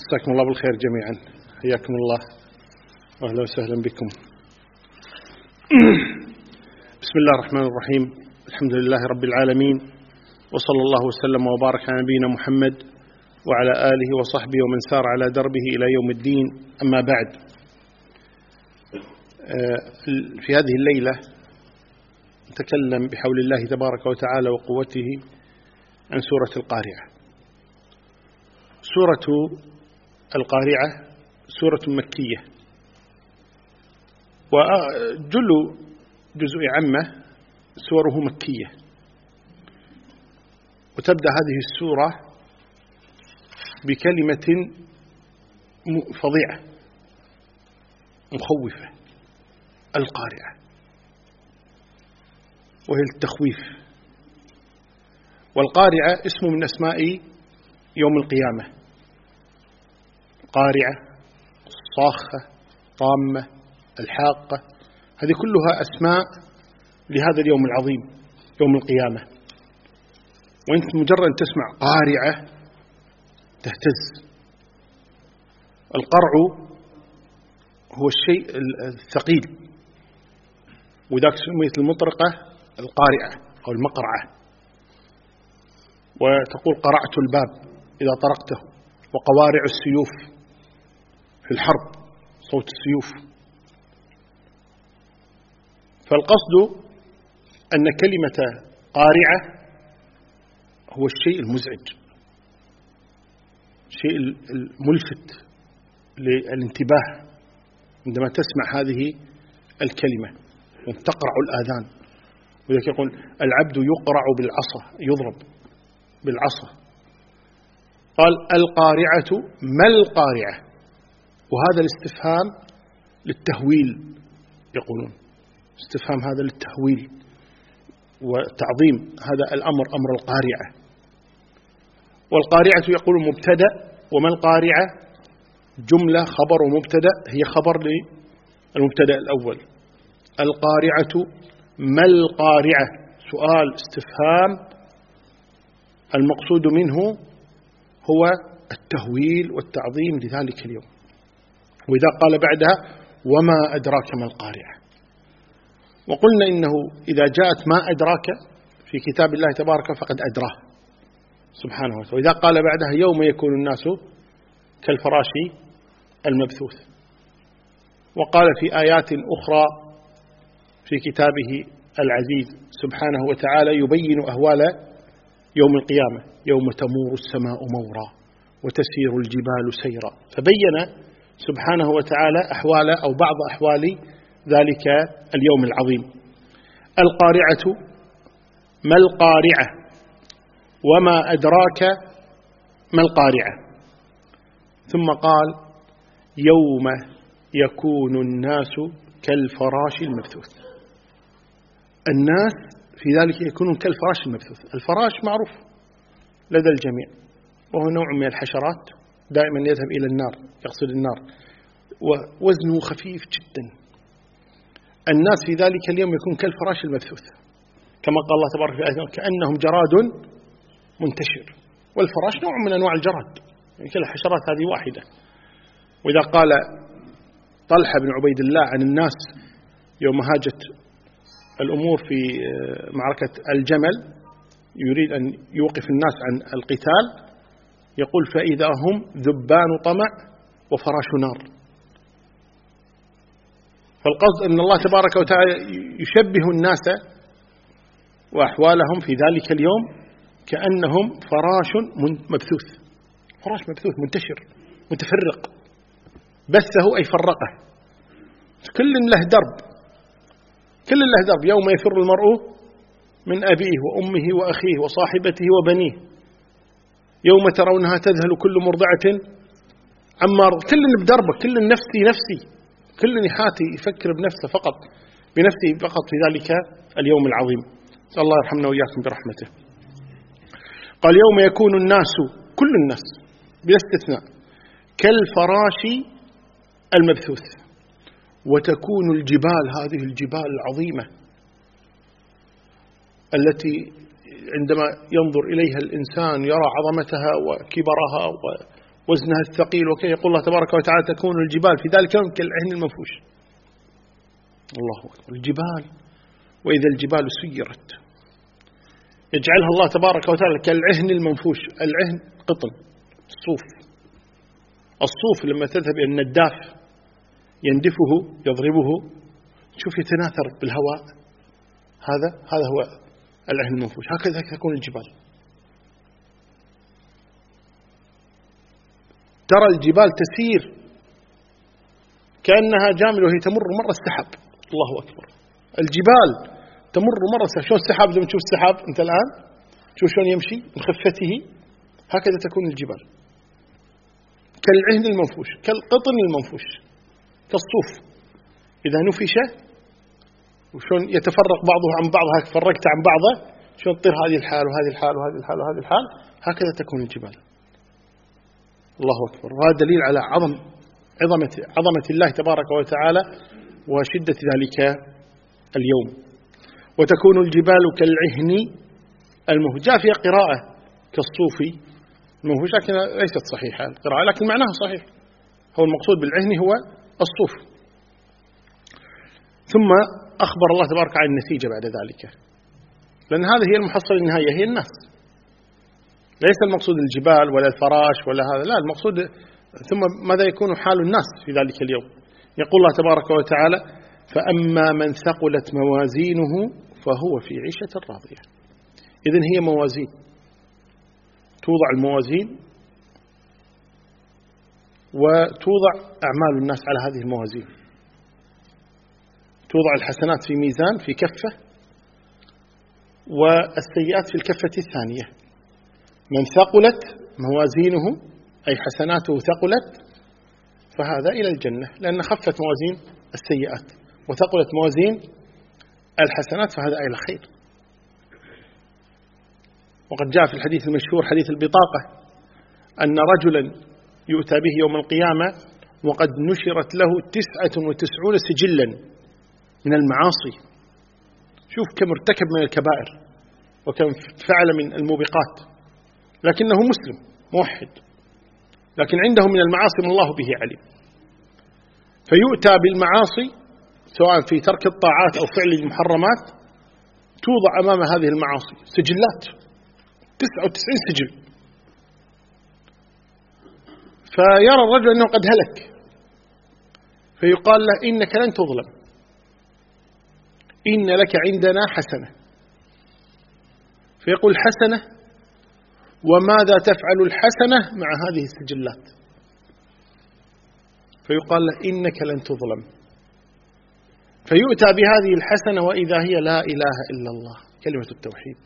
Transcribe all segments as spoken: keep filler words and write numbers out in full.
مساكم الله بالخير جميعا، حياكم الله وأهلا وسهلا بكم. بسم الله الرحمن الرحيم، الحمد لله رب العالمين، وصلى الله وسلم وبارك على نبينا محمد وعلى آله وصحبه ومن سار على دربه إلى يوم الدين. أما بعد، في هذه الليلة نتكلم بحول الله تبارك وتعالى وقوته عن سورة القارعة. سورة القارعة سورة مكية، وجل جزء عامة سوره مكية، وتبدأ هذه السورة بكلمة فظيعة مخوفة، القارعة، وهي التخويف. والقارعة اسم من أسماء يوم القيامة، قارعة، الصاخة، طامة، الحاقة، هذه كلها أسماء لهذا اليوم العظيم يوم القيامة. وأنت مجرد تسمع قارعة تهتز. القرع هو الشيء الثقيل، وذاك سميت المطرقة القارعة أو المقرعة. وتقول قرعت الباب إذا طرقته، وقوارع السيوف في الحرب، صوت السيوف. فالقصد أن كلمة قارعة هو الشيء المزعج، الشيء الملفت للانتباه عندما تسمع هذه الكلمة، تقرع الآذان. وذلك يقول العبد يقرع بالعصا، يضرب بالعصا. قال القارعة ما القارعة، وهذا الاستفهام للتهويل، يقولون استفهام هذا للتهويل وتعظيم هذا الأمر، أمر القارعة. والقارعة يقول مبتدأ، وما القارعة جملة خبر ومبتدأ، هي خبر للمبتدأ الأول. القارعة ما القارعة، سؤال استفهام، المقصود منه هو التهويل والتعظيم لذلك اليوم. وإذا قال بعدها وما أدراك ما القارعة، وقلنا إنه إذا جاءت ما أدراك في كتاب الله تبارك فقد أدراه سبحانه وتعالى. وإذا قال بعدها يوم يكون الناس كالفراش المبثوث. وقال في آيات أخرى في كتابه العزيز سبحانه وتعالى يبين أهوال يوم القيامة، يوم تمور السماء مورا وتسير الجبال سيرا. فبين سبحانه وتعالى أحوال أو بعض أحوال ذلك اليوم العظيم. القارعة ما القارعة، وما أدراك ما القارعة. ثم قال يوم يكون الناس كالفراش المبثوث. الناس في ذلك يكونون كالفراش المبثوث. الفراش معروف لدى الجميع، وهو نوع من الحشرات دائما يذهب إلى النار، يقصد النار، ووزنه خفيف جدا. الناس في ذلك اليوم يكون كالفراش المبثوث، كما قال الله تبارك وتعالى كأنهم جراد منتشر. والفراش نوع من أنواع الجراد، يعني كل الحشرات هذه واحدة. وإذا قال طلحة بن عبيد الله عن الناس يوم هاجت الأمور في معركة الجمل، يريد أن يوقف الناس عن القتال، يقول فإذا هم ذبان طمع وفراش نار. فالقصد أن الله تبارك وتعالى يشبه الناس وأحوالهم في ذلك اليوم كأنهم فراش مبثوث، فراش مبثوث منتشر متفرق، بثه أي فرقه، كل له درب، كل له درب. يوم يفر المرء من أبيه وأمه وأخيه وصاحبته وبنيه، يوم ترونها تذهل كل مرضعة عما أرضعت. كل بدربه، كل نفسي نفسي، كل نحاتي يفكر بنفسه فقط، بنفسه فقط في ذلك اليوم العظيم. نسأل الله يرحمنا وإياكم برحمته. قال يوم يكون الناس، كل الناس بلا استثناء، كالفراش المبثوث، وتكون الجبال، هذه الجبال العظيمة التي عندما ينظر إليها الإنسان يرى عظمتها وكبرها وزنها الثقيل وكي يقول الله تبارك وتعالى تكون الجبال في ذلك اليوم كالعهن المنفوش. الله أكبر. الجبال وإذا الجبال سيرت يجعلها الله تبارك وتعالى كالعهن المنفوش. العهن قطن الصوف. الصوف لما تذهب إلى النداف يندفه يضربه شوف يتناثر بالهواء. هذا هذا هو العهن المنفوش. هكذا تكون الجبال. ترى الجبال تسير كأنها جامل وهي تمر مر السحاب. الله أكبر. الجبال تمر مر السحاب. شلون السحاب لما تشوف السحاب أنت الآن شوف شلون يمشي من خفته. هكذا تكون الجبال كالعهن المنفوش كالقطن المنفوش كالصوف إذا نفش وشون يتفرق بعضه عن بعض. هكذا فرقت عن بعضه شلون تطير هذه الحال وهذه الحال وهذه الحال وهذه الحال. هكذا تكون الجبال. الله أكبر. وهذا دليل على عظم عظمة عظمة الله تبارك وتعالى وشدة ذلك اليوم. وتكون الجبال كالعهن المنفوش. جاء فيها قراءة كالصوف المنفوش لكن ليست صحيحة القراءة لكن معناها صحيح. هو المقصود بالعهن هو الصوف. ثم أخبر الله تبارك عن النتيجة بعد ذلك لأن هذه هي المحصلة النهائية هي الناس. ليس المقصود الجبال ولا الفراش ولا هذا لا المقصود. ثم ماذا يكون حال الناس في ذلك اليوم؟ يقول الله تبارك وتعالى فأما من ثقلت موازينه فهو في عيشة راضية. إذن هي موازين توضع الموازين وتوضع أعمال الناس على هذه الموازين. توضع الحسنات في ميزان في كفة والسيئات في الكفة الثانية. من ثقلت موازينه أي حسناته ثقلت فهذا إلى الجنة لأن خفت موازين السيئات وثقلت موازين الحسنات فهذا إلى خير. وقد جاء في الحديث المشهور حديث البطاقة أن رجلا يؤتى به يوم القيامة وقد نشرت له تسعة وتسعون سجلا من المعاصي. شوف كم ارتكب من الكبائر وكم فعل من الموبقات لكنه مسلم موحد لكن عنده من المعاصي ما الله به عليم. فيؤتى بالمعاصي سواء في ترك الطاعات أو فعل المحرمات توضع أمام هذه المعاصي سجلات تسعة وتسعين سجل. فيرى الرجل أنه قد هلك فيقال له إنك لن تظلم إن لك عندنا حسنة. فيقول حسنة وماذا تفعل الحسنة مع هذه السجلات؟ فيقال له إنك لن تظلم. فيؤتى بهذه الحسنة وإذا هي لا إله إلا الله كلمة التوحيد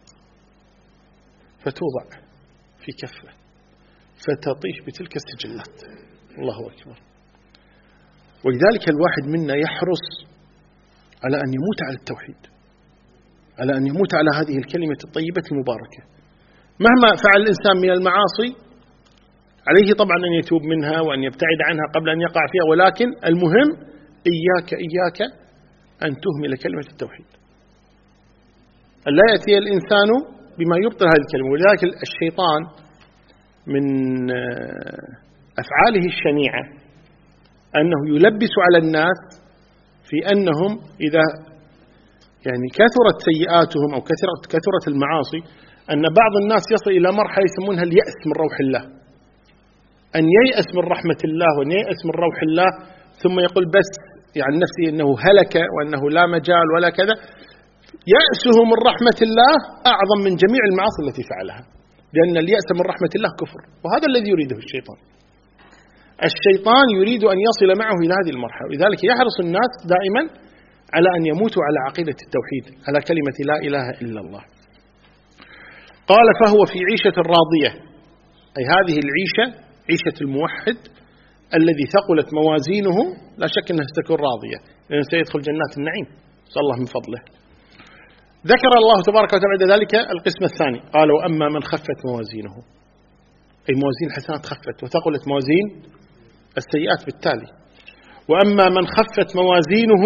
فتوضع في كفة فتطيش بتلك السجلات. الله أكبر. ولذلك الواحد منا يحرص على أن يموت على التوحيد على أن يموت على هذه الكلمة الطيبة المباركة. مهما فعل الإنسان من المعاصي عليه طبعا أن يتوب منها وأن يبتعد عنها قبل أن يقع فيها ولكن المهم إياك إياك أن تهمل كلمة التوحيد أن لا يأتي الإنسان بما يبطل هذه الكلمة. ولذلك الشيطان من أفعاله الشنيعة أنه يلبس على الناس في أنهم إذا يعني كثرت سيئاتهم أو كثرت كثرت المعاصي أن بعض الناس يصل إلى مرحلة يسمونها اليأس من روح الله. أن ييأس من رحمة الله وأن ييأس من روح الله ثم يقول بس يعني نفسي أنه هلك وأنه لا مجال ولا كذا. يأسه من رحمة الله أعظم من جميع المعاصي التي فعلها لأن اليأس من رحمة الله كفر. وهذا الذي يريده الشيطان. الشيطان يريد أن يصل معه إلى هذه المرحلة. لذلك يحرص الناس دائما على أن يموتوا على عقيدة التوحيد على كلمة لا إله إلا الله. قال فهو في عيشة راضية أي هذه العيشة عيشة الموحد الذي ثقلت موازينه لا شك أنها ستكون راضية لأنه سيدخل جنات النعيم صلى الله من فضله. ذكر الله تبارك وتعالى بعد ذلك القسم الثاني قال وأما من خفت موازينه أي موازين الحسنات خفت وثقلت موازين السيئات بالتالي. وأما من خفت موازينه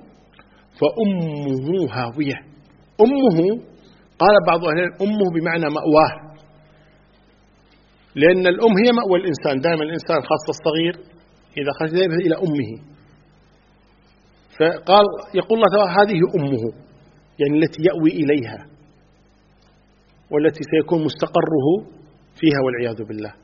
فأمه هاوية. أمه قال بعض أهل العلم أمه بمعنى مأواه لأن الأم هي مأوى الإنسان، دائما الإنسان خاصة الصغير إذا خرج يذهب إلى أمه، فقال يقول الله تعالى هذه أمه، يعني التي يأوي إليها والتي سيكون مستقره فيها والعياذ بالله.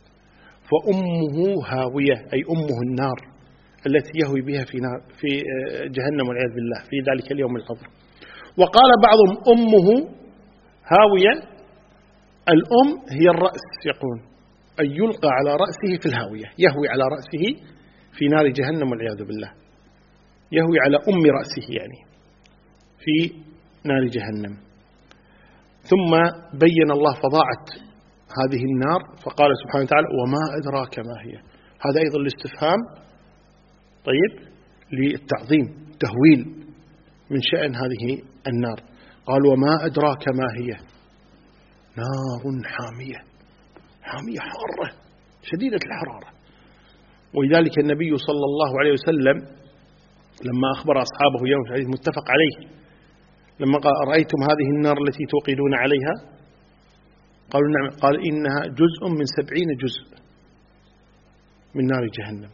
فأمه هاوية، أي أمه النار التي يهوي بها في نار في جهنم والعياذ بالله في ذلك اليوم الحظر. وقال بعضهم أمه هاوية، الأم هي الرأس، يقول أن يلقى على رأسه في الهاوية، يهوي على رأسه في نار جهنم والعياذ بالله، يهوي على أم رأسه يعني في نار جهنم. ثم بين الله فظاعة هذه النار فقال سبحانه وتعالى وما أدراك ما هي. هذا أيضا الاستفهام طيب للتعظيم، تهويل من شأن هذه النار. قال وما أدراك ما هي، نار حامية، حامية حارة شديدة الحرارة. ولذلك النبي صلى الله عليه وسلم لما أخبر أصحابه يوم الحديث متفق عليه، لما قال أرأيتم هذه النار التي توقدون عليها؟ قالوا نعم. قال إنها جزء من سبعين جزء من نار جهنم.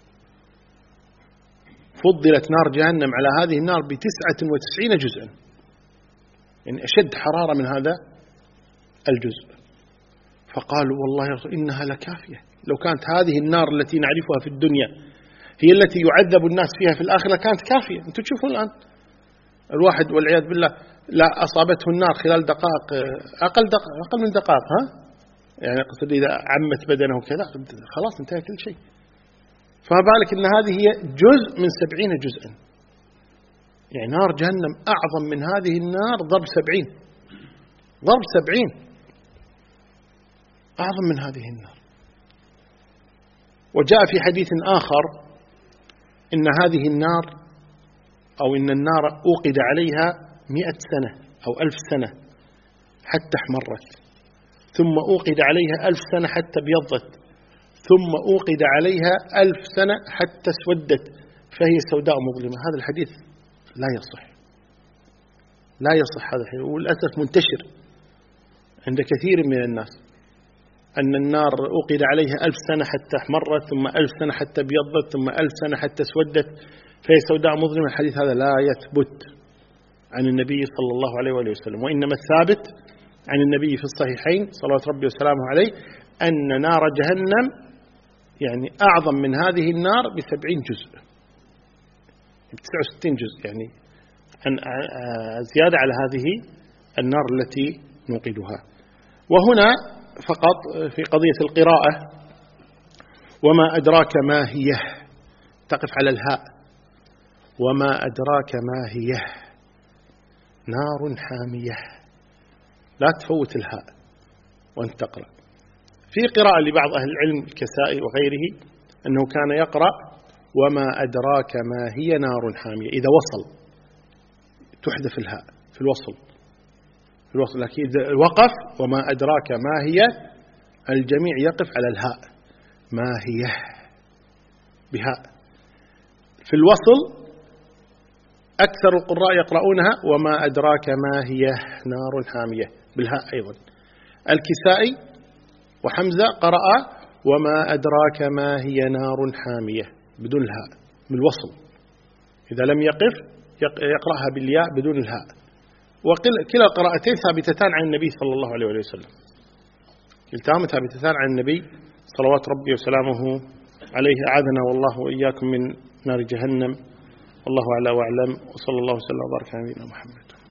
فضلت نار جهنم على هذه النار بتسعة وتسعين جزءا، يعني أشد حرارة من هذا الجزء. فقالوا والله يا رسول إنها لكافية، لو كانت هذه النار التي نعرفها في الدنيا هي التي يعذب الناس فيها في الآخرة كانت كافية. أنتم تشوفون الآن الواحد والعياذ بالله لا أصابته النار خلال دقائق، أقل دق... أقل من دقائق، ها يعني أقصد إذا عمت بدنه كذا خلاص انتهى كل شيء. فما بالك إن هذه هي جزء من سبعين جزءا، يعني نار جهنم أعظم من هذه النار ضرب سبعين، ضرب سبعين أعظم من هذه النار. وجاء في حديث آخر إن هذه النار أو إن النار أوقد عليها مئة سنة أو ألف سنة حتى احمرت، ثم أوقد عليها ألف سنة حتى ابيضت، ثم أوقد عليها ألف سنة حتى اسودت فهي سوداء مظلمة. هذا الحديث لا يصح، لا يصح هذا الحديث، وللأسف منتشر عند كثير من الناس أن النار أوقد عليها ألف سنة حتى احمرت، ثم ألف سنة حتى ابيضت، ثم ألف سنة حتى اسودت فهي سوداء مظلمة. الحديث هذا لا يثبت عن النبي صلى الله عليه وآله وسلم، وإنما الثابت عن النبي في الصحيحين صلوات ربي وسلامه عليه أن نار جهنم يعني أعظم من هذه النار بسبعين جزء، بتسعة وستين جزء، يعني زيادة على هذه النار التي نوقدها. وهنا فقط في قضية القراءة وما أدراك ما هي، تقف على الهاء، وما أدراك ما هي نار حامية، لا تفوت الهاء وأنت تقرأ. في قراءة لبعض أهل العلم الكسائي وغيره أنه كان يقرأ وما أدراك ما هي نار حامية، إذا وصل تحذف الهاء في الوصل في الوصل لكن إذا وقف وما أدراك ما هي الجميع يقف على الهاء، ما هي بهاء. في الوصل أكثر القراء يقرؤونها وما أدراك ما هي نار حامية بالهاء أيضا. الكسائي وحمزة قرأ وما أدراك ما هي نار حامية بدون الهاء بالوصل، إذا لم يقف يقرأها بالياء بدون الهاء. وكلا القراءتين ثابتتان عن النبي صلى الله عليه وسلم، كلتاهما ثابتتان عن النبي صلوات ربي وسلامه عليه. أعاذنا والله وإياكم من نار جهنم. والله أعلى وأعلم، وصلى الله وسلم وبارك على نبينا محمد.